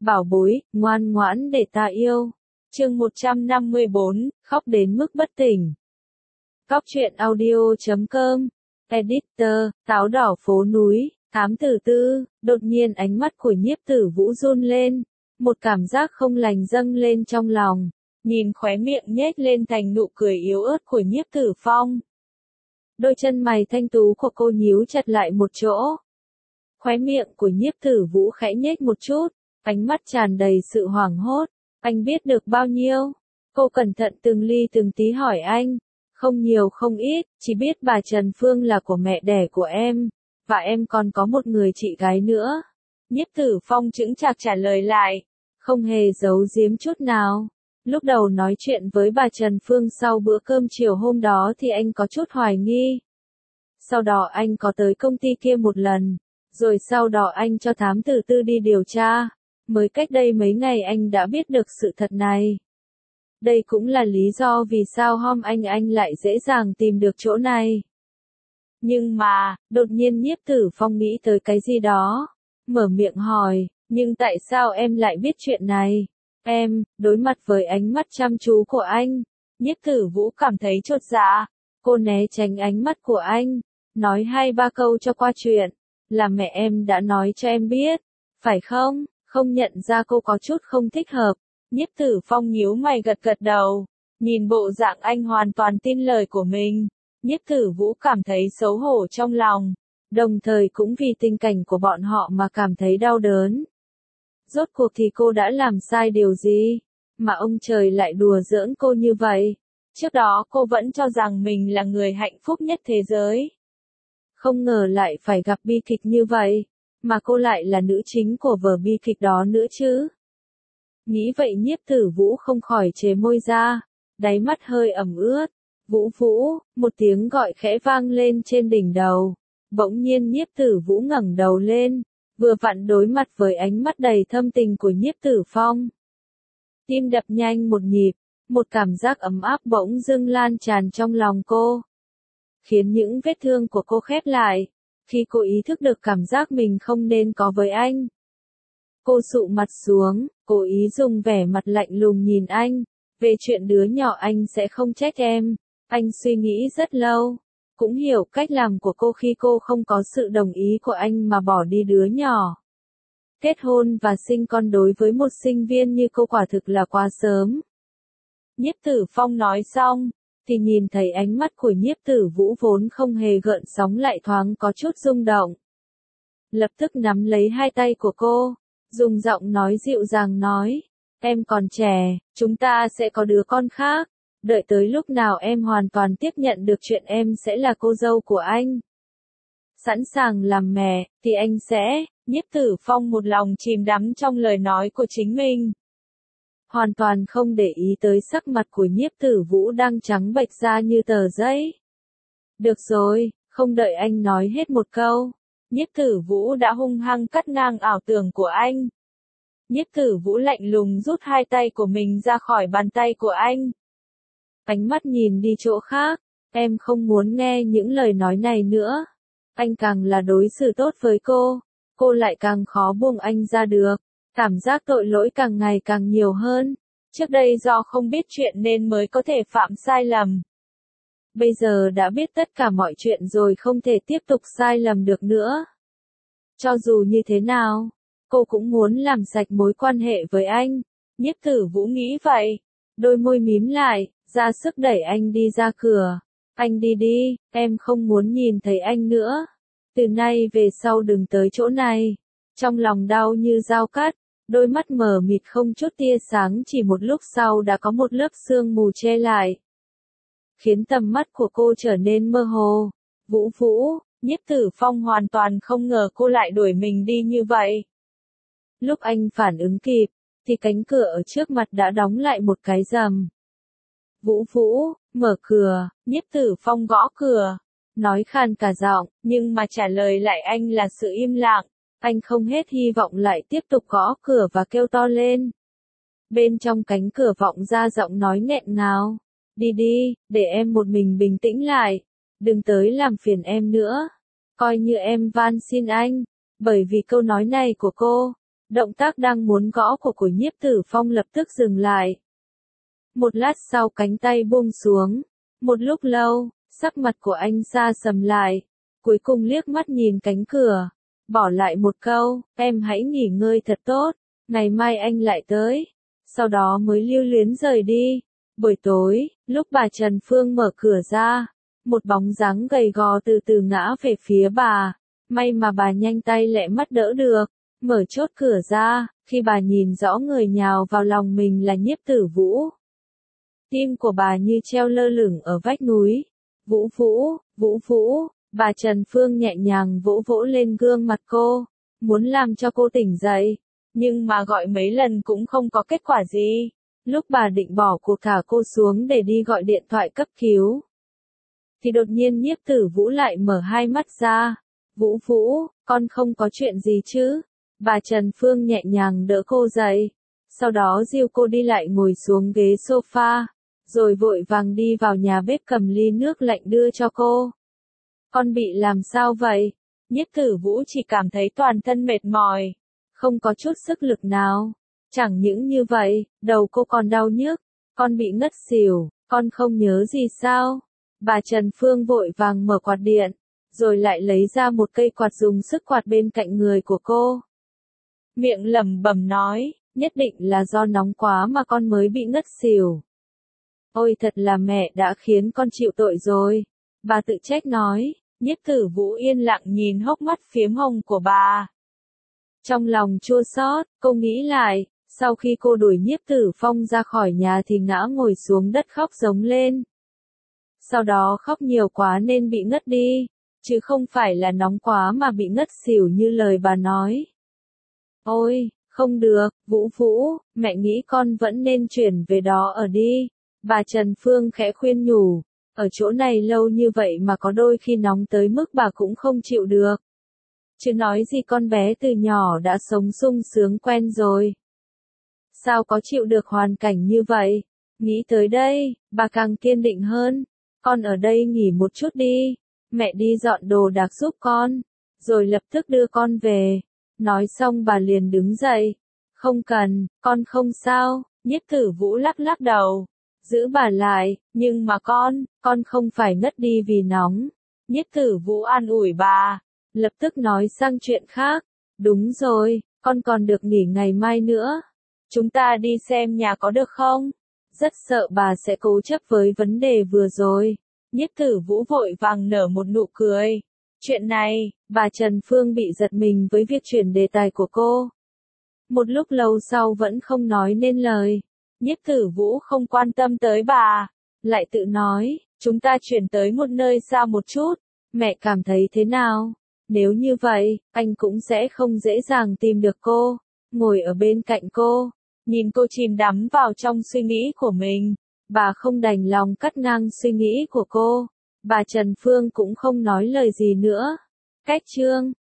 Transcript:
bảo bối, ngoan ngoãn để ta yêu. Chương 154, khóc đến mức bất tỉnh. Cóc truyện audio.com. Editor, táo đỏ phố núi, thám tử tư. Đột nhiên ánh mắt của Nhiếp Tử Vũ run lên, một cảm giác không lành dâng lên trong lòng. Nhìn khóe miệng nhếch lên thành nụ cười yếu ớt của Nhiếp Tử Phong. Đôi chân mày thanh tú của cô nhíu chặt lại một chỗ. Khóe miệng của Nhiếp Tử Vũ khẽ nhếch một chút, ánh mắt tràn đầy sự hoảng hốt. Anh biết được bao nhiêu? Cô cẩn thận từng ly từng tí hỏi anh. Không nhiều không ít, chỉ biết bà Trần Phương là của mẹ đẻ của em, và em còn có một người chị gái nữa. Nhiếp Tử Phong chững chạc trả lời lại, không hề giấu giếm chút nào. Lúc đầu nói chuyện với bà Trần Phương sau bữa cơm chiều hôm đó thì anh có chút hoài nghi. Sau đó anh có tới công ty kia một lần, rồi sau đó anh cho thám tử tư đi điều tra. Mới cách đây mấy ngày anh đã biết được sự thật này. Đây cũng là lý do vì sao hôm anh lại dễ dàng tìm được chỗ này. Nhưng mà, đột nhiên Nhiếp Tử Phong nghĩ tới cái gì đó. Mở miệng hỏi, nhưng tại sao em lại biết chuyện này? Em, đối mặt với ánh mắt chăm chú của anh. Nhiếp Tử Vũ cảm thấy chột dạ. Cô né tránh ánh mắt của anh. Nói 2-3 câu cho qua chuyện. Là mẹ em đã nói cho em biết. Phải không? Không nhận ra cô có chút không thích hợp. Nhiếp Tử Phong nhíu mày gật gật đầu. Nhìn bộ dạng anh hoàn toàn tin lời của mình. Nhiếp Tử Vũ cảm thấy xấu hổ trong lòng. Đồng thời cũng vì tình cảnh của bọn họ mà cảm thấy đau đớn. Rốt cuộc thì cô đã làm sai điều gì? Mà ông trời lại đùa giỡn cô như vậy. Trước đó cô vẫn cho rằng mình là người hạnh phúc nhất thế giới. Không ngờ lại phải gặp bi kịch như vậy. Mà cô lại là nữ chính của vở bi kịch đó nữa chứ. Nghĩ vậy Nhiếp Tử Vũ không khỏi chế môi ra. Đáy mắt hơi ẩm ướt. Vũ Vũ, một tiếng gọi khẽ vang lên trên đỉnh đầu. Bỗng nhiên Nhiếp Tử Vũ ngẩng đầu lên. Vừa vặn đối mặt với ánh mắt đầy thâm tình của Nhiếp Tử Phong. Tim đập nhanh một nhịp. Một cảm giác ấm áp bỗng dưng lan tràn trong lòng cô. Khiến những vết thương của cô khép lại. Khi cô ý thức được cảm giác mình không nên có với anh. Cô sụ mặt xuống, cố ý dùng vẻ mặt lạnh lùng nhìn anh. Về chuyện đứa nhỏ anh sẽ không trách em. Anh suy nghĩ rất lâu. Cũng hiểu cách làm của cô khi cô không có sự đồng ý của anh mà bỏ đi đứa nhỏ. Kết hôn và sinh con đối với một sinh viên như cô quả thực là quá sớm. Nhiếp Tử Phong nói xong, thì nhìn thấy ánh mắt của Nhiếp Tử Vũ vốn không hề gợn sóng lại thoáng có chút rung động. Lập tức nắm lấy hai tay của cô, dùng giọng nói dịu dàng nói, em còn trẻ, chúng ta sẽ có đứa con khác. Đợi tới lúc nào em hoàn toàn tiếp nhận được chuyện em sẽ là cô dâu của anh. Sẵn sàng làm mẹ, thì anh sẽ. Nhiếp Tử Phong một lòng chìm đắm trong lời nói của chính mình. Hoàn toàn không để ý tới sắc mặt của Nhiếp Tử Vũ đang trắng bệch ra như tờ giấy. Được rồi, không đợi anh nói hết một câu. Nhiếp Tử Vũ đã hung hăng cắt ngang ảo tưởng của anh. Nhiếp Tử Vũ lạnh lùng rút hai tay của mình ra khỏi bàn tay của anh. Ánh mắt nhìn đi chỗ khác, em không muốn nghe những lời nói này nữa. Anh càng là đối xử tốt với cô lại càng khó buông anh ra được. Cảm giác tội lỗi càng ngày càng nhiều hơn. Trước đây do không biết chuyện nên mới có thể phạm sai lầm. Bây giờ đã biết tất cả mọi chuyện rồi không thể tiếp tục sai lầm được nữa. Cho dù như thế nào, cô cũng muốn làm sạch mối quan hệ với anh. Nhiếp Tử Vũ nghĩ vậy. Đôi môi mím lại, ra sức đẩy anh đi ra cửa. Anh đi đi, em không muốn nhìn thấy anh nữa. Từ nay về sau đừng tới chỗ này. Trong lòng đau như dao cắt, đôi mắt mờ mịt không chút tia sáng chỉ một lúc sau đã có một lớp sương mù che lại. Khiến tầm mắt của cô trở nên mơ hồ. Vũ Vũ, Nhiếp Tử Phong hoàn toàn không ngờ cô lại đuổi mình đi như vậy. Lúc anh phản ứng kịp, thì cánh cửa ở trước mặt đã đóng lại một cái rầm. Vũ Vũ, mở cửa. Nhiếp Tử Phong gõ cửa. Nói khan cả giọng, nhưng mà trả lời lại anh là sự im lặng. Anh không hết hy vọng lại tiếp tục gõ cửa và kêu to lên. Bên trong cánh cửa vọng ra giọng nói nghẹn ngào. Đi đi, để em một mình bình tĩnh lại. Đừng tới làm phiền em nữa. Coi như em van xin anh. Bởi vì câu nói này của cô, Động tác đang muốn gõ của Nhiếp Tử Phong lập tức dừng lại. Một lát sau cánh tay buông xuống. Một lúc lâu, sắc mặt của anh sa sầm lại. Cuối cùng liếc mắt nhìn cánh cửa. Bỏ lại một câu, em hãy nghỉ ngơi thật tốt, ngày mai anh lại tới. Sau đó mới lưu luyến rời đi. Buổi tối, lúc bà Trần Phương mở cửa ra, một bóng dáng gầy gò từ từ ngã về phía bà. May mà bà nhanh tay lẹ mắt đỡ được, mở chốt cửa ra, khi bà nhìn rõ người nhào vào lòng mình là Nhiếp Tử Vũ. Tim của bà như treo lơ lửng ở vách núi. Vũ Vũ, Vũ Vũ, bà Trần Phương nhẹ nhàng vỗ vỗ lên gương mặt cô, muốn làm cho cô tỉnh dậy, nhưng mà gọi mấy lần cũng không có kết quả gì. Lúc bà định bỏ cuộc thả cô xuống để đi gọi điện thoại cấp cứu, thì đột nhiên Nhiếp Tử Vũ lại mở hai mắt ra. Vũ Vũ, con không có chuyện gì chứ? Bà Trần Phương nhẹ nhàng đỡ cô dậy, sau đó dìu cô đi lại ngồi xuống ghế sofa, rồi vội vàng đi vào nhà bếp cầm ly nước lạnh đưa cho cô. Con bị làm sao vậy? Nhiếp Tử Vũ chỉ cảm thấy toàn thân mệt mỏi, không có chút sức lực nào. Chẳng những như vậy, đầu cô còn đau nhức, con bị ngất xỉu, con không nhớ gì sao? Bà Trần Phương vội vàng mở quạt điện, rồi lại lấy ra một cây quạt dùng sức quạt bên cạnh người của cô. Miệng lẩm bẩm nói, nhất định là do nóng quá mà con mới bị ngất xỉu. Ôi thật là mẹ đã khiến con chịu tội rồi. Bà tự trách nói. Nhiếp Tử Vũ yên lặng nhìn hốc mắt phiếm hồng của bà. Trong lòng chua xót, cô nghĩ lại, sau khi cô đuổi Nhiếp Tử Phong ra khỏi nhà thì ngã ngồi xuống đất khóc giống lên. Sau đó khóc nhiều quá nên bị ngất đi, chứ không phải là nóng quá mà bị ngất xỉu như lời bà nói. Ôi, không được, Vũ Vũ, mẹ nghĩ con vẫn nên chuyển về đó ở đi. Bà Trần Phương khẽ khuyên nhủ. Ở chỗ này lâu như vậy mà có đôi khi nóng tới mức bà cũng không chịu được. Chứ nói gì con bé từ nhỏ đã sống sung sướng quen rồi. Sao có chịu được hoàn cảnh như vậy? Nghĩ tới đây, bà càng kiên định hơn. Con ở đây nghỉ một chút đi. Mẹ đi dọn đồ đạc giúp con. Rồi lập tức đưa con về. Nói xong bà liền đứng dậy. Không cần, con không sao. Nhiếp Tử Vũ lắc lắc đầu. Giữ bà lại, nhưng mà con không phải ngất đi vì nóng. Nhiếp Tử Vũ an ủi bà, lập tức nói sang chuyện khác. Đúng rồi, con còn được nghỉ ngày mai nữa. Chúng ta đi xem nhà có được không? Rất sợ bà sẽ cố chấp với vấn đề vừa rồi. Nhiếp Tử Vũ vội vàng nở một nụ cười. Chuyện này, bà Trần Phương bị giật mình với việc chuyển đề tài của cô. Một lúc lâu sau vẫn không nói nên lời. Nhiếp Tử Vũ không quan tâm tới bà, lại tự nói, chúng ta chuyển tới một nơi xa một chút, mẹ cảm thấy thế nào? Nếu như vậy, anh cũng sẽ không dễ dàng tìm được cô. Ngồi ở bên cạnh cô, nhìn cô chìm đắm vào trong suy nghĩ của mình, bà không đành lòng cắt ngang suy nghĩ của cô. Bà Trần Phương cũng không nói lời gì nữa. Cách chương